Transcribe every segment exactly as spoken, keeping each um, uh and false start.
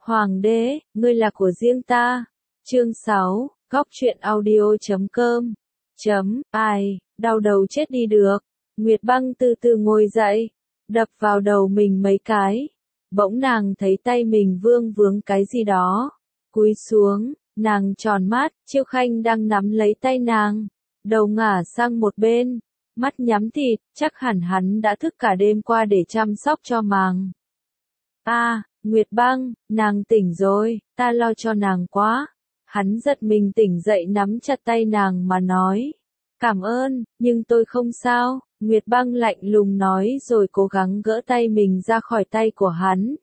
Hoàng đế, ngươi là của riêng ta. Chương sáu, góc truyện audio chấm com. Chấm, ai, đau đầu chết đi được. Nguyệt Băng từ từ ngồi dậy, đập vào đầu mình mấy cái. Bỗng nàng thấy tay mình vương vướng cái gì đó. Cúi xuống, nàng tròn mắt, Chiêu Khanh đang nắm lấy tay nàng. Đầu ngả sang một bên, mắt nhắm thịt, chắc hẳn hắn đã thức cả đêm qua để chăm sóc cho màng. A, à, Nguyệt Băng, nàng tỉnh rồi, ta lo cho nàng quá. Hắn giật mình tỉnh dậy nắm chặt tay nàng mà nói. Cảm ơn, nhưng tôi không sao, Nguyệt Băng lạnh lùng nói rồi cố gắng gỡ tay mình ra khỏi tay của hắn.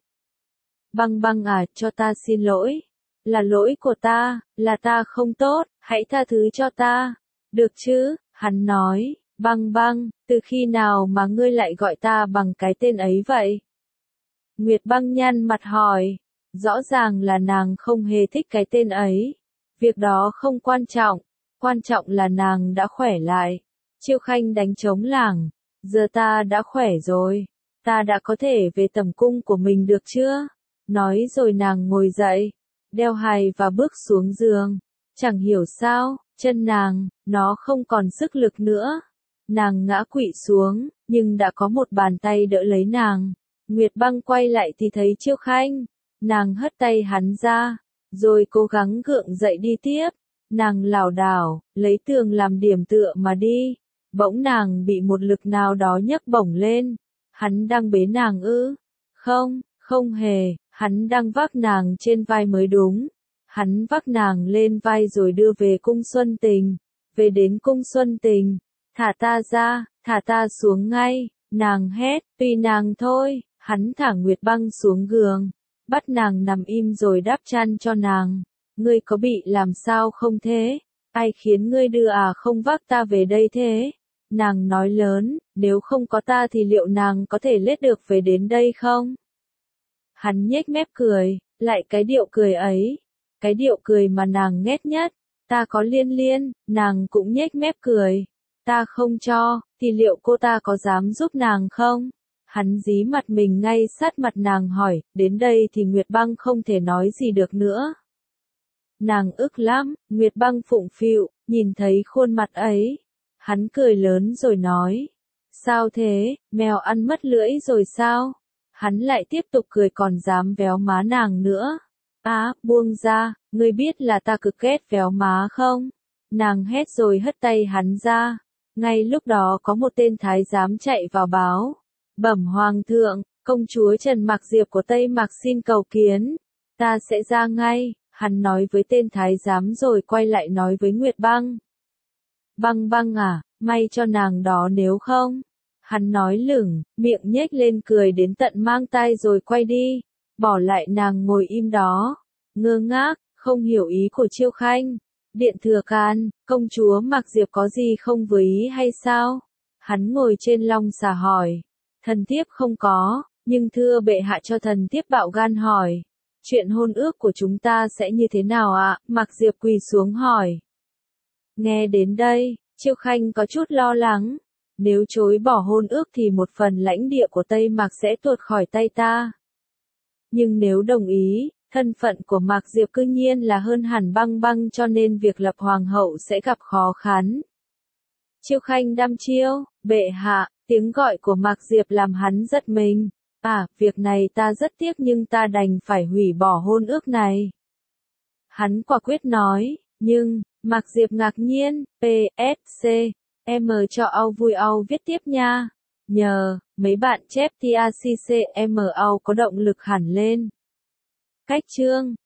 Băng Băng à, cho ta xin lỗi. Là lỗi của ta, là ta không tốt, hãy tha thứ cho ta. Được chứ, hắn nói, Băng Băng, từ khi nào mà ngươi lại gọi ta bằng cái tên ấy vậy? Nguyệt Băng nhăn mặt hỏi, rõ ràng là nàng không hề thích cái tên ấy. Việc đó không quan trọng, quan trọng là nàng đã khỏe lại. Chiêu Khanh đánh trống lảng, giờ ta đã khỏe rồi, ta đã có thể về tầm cung của mình được chưa? Nói rồi nàng ngồi dậy, đeo hài và bước xuống giường. Chẳng hiểu sao, chân nàng, nó không còn sức lực nữa. Nàng ngã quỵ xuống, nhưng đã có một bàn tay đỡ lấy nàng. Nguyệt Băng quay lại thì thấy Chiêu Khanh. Nàng hất tay hắn ra, rồi cố gắng gượng dậy đi tiếp. Nàng lảo đảo, lấy tường làm điểm tựa mà đi. Bỗng nàng bị một lực nào đó nhấc bổng lên. Hắn đang bế nàng ư? Không, không hề, hắn đang vác nàng trên vai mới đúng. Hắn vác nàng lên vai rồi đưa về cung Xuân Tình. Về đến cung Xuân Tình, thả ta ra, thả ta xuống ngay, nàng hét, tùy nàng thôi. Hắn thả Nguyệt Băng xuống giường, bắt nàng nằm im rồi đắp chăn cho nàng. Ngươi có bị làm sao không thế? Ai khiến ngươi đưa à không vác ta về đây thế? Nàng nói lớn, nếu không có ta thì liệu nàng có thể lết được về đến đây không? Hắn nhếch mép cười, lại cái điệu cười ấy, cái điệu cười mà nàng ghét nhất. Ta có Liên Liên, nàng cũng nhếch mép cười. Ta không cho, thì liệu cô ta có dám giúp nàng không? Hắn dí mặt mình ngay sát mặt nàng hỏi, đến đây thì Nguyệt Băng không thể nói gì được nữa. Nàng ức lắm, Nguyệt Băng phụng phịu, nhìn thấy khuôn mặt ấy. Hắn cười lớn rồi nói, sao thế, mèo ăn mất lưỡi rồi sao? Hắn lại tiếp tục cười còn dám véo má nàng nữa. Á, buông ra, ngươi biết là ta cực ghét véo má không? Nàng hét rồi hất tay hắn ra. Ngay lúc đó có một tên thái giám chạy vào báo. Bẩm Hoàng thượng, công chúa Trần Mạc Diệp của Tây Mạc xin cầu kiến. Ta sẽ ra ngay, hắn nói với tên thái giám rồi quay lại nói với Nguyệt Băng. Băng Băng à, may cho nàng đó nếu không. Hắn nói lửng, miệng nhếch lên cười đến tận mang tai rồi quay đi. Bỏ lại nàng ngồi im đó, ngơ ngác, không hiểu ý của Chiêu Khanh. Điện thừa can, công chúa Mạc Diệp có gì không với ý hay sao? Hắn ngồi trên long xà hỏi. Thần thiếp không có, nhưng thưa bệ hạ cho thần thiếp bạo gan hỏi. Chuyện hôn ước của chúng ta sẽ như thế nào ạ? À? Mạc Diệp quỳ xuống hỏi. Nghe đến đây, Chiêu Khanh có chút lo lắng. Nếu chối bỏ hôn ước thì một phần lãnh địa của Tây Mạc sẽ tuột khỏi tay ta. Nhưng nếu đồng ý, thân phận của Mạc Diệp cư nhiên là hơn hẳn Băng Băng cho nên việc lập hoàng hậu sẽ gặp khó khăn. Chiêu Khanh đăm chiêu, bệ hạ, tiếng gọi của Mạc Diệp làm hắn giật mình. À, việc này ta rất tiếc nhưng ta đành phải hủy bỏ hôn ước này. Hắn quả quyết nói, nhưng, Mạc Diệp ngạc nhiên, P S C, M cho Âu vui Âu viết tiếp nha. Nhờ, mấy bạn chép T A C C M Âu có động lực hẳn lên. Cách chương,